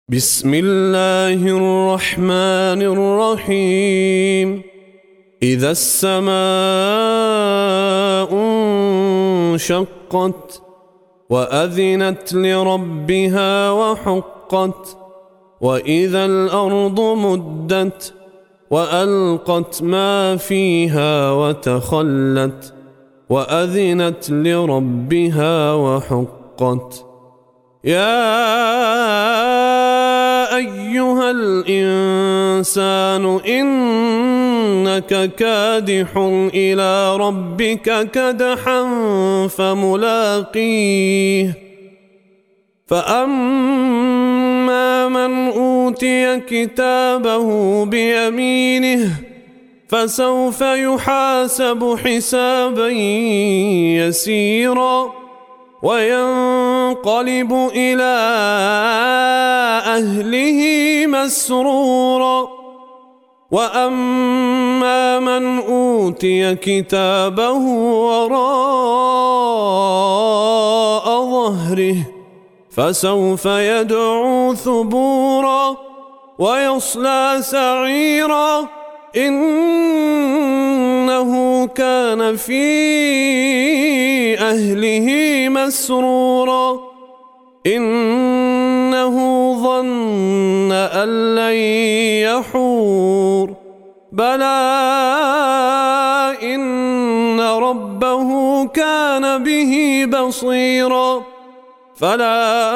بسم الله الرحمن الرحيم. إذا السماء انشقت وأذنت لربها وحقت وإذا الأرض مدت وألقت ما فيها وتخلت وأذنت لربها وحقت. يا أيها الإنسان إنك كادح إلى ربك كدحا فملاقيه. فأما من أوتي كتابه بيمينه فسوف يحاسب حسابا يسيرا وينقلب إلى أهله مسرورا. وأما من أوتي كتابه وراء ظهره فسوف يدعو ثبورا ويصلى سعيرا إنه كان في أهله مسرورا. إنه ظن أن لن يحور بلى إن ربه كان به بصيرا. فلا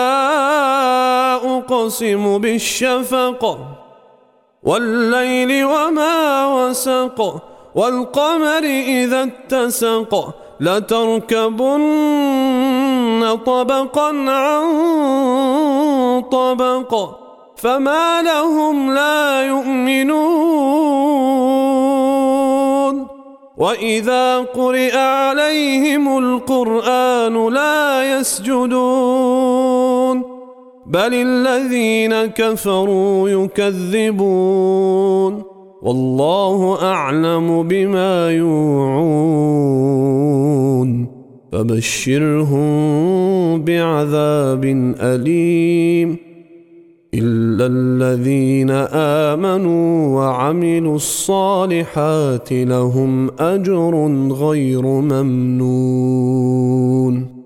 أقسم بالشفق والليل وما وسق والقمر إذا اتسق لتركبن طبقا عن طبق فما لهم لا يؤمنون. وإذا قرئ عليهم القرآن لا يسجدون بل الذين كفروا يكذبون والله أعلم بما يوعون فبشرهم بعذاب أليم إلا الذين آمنوا وعملوا الصالحات لهم أجر غير ممنون.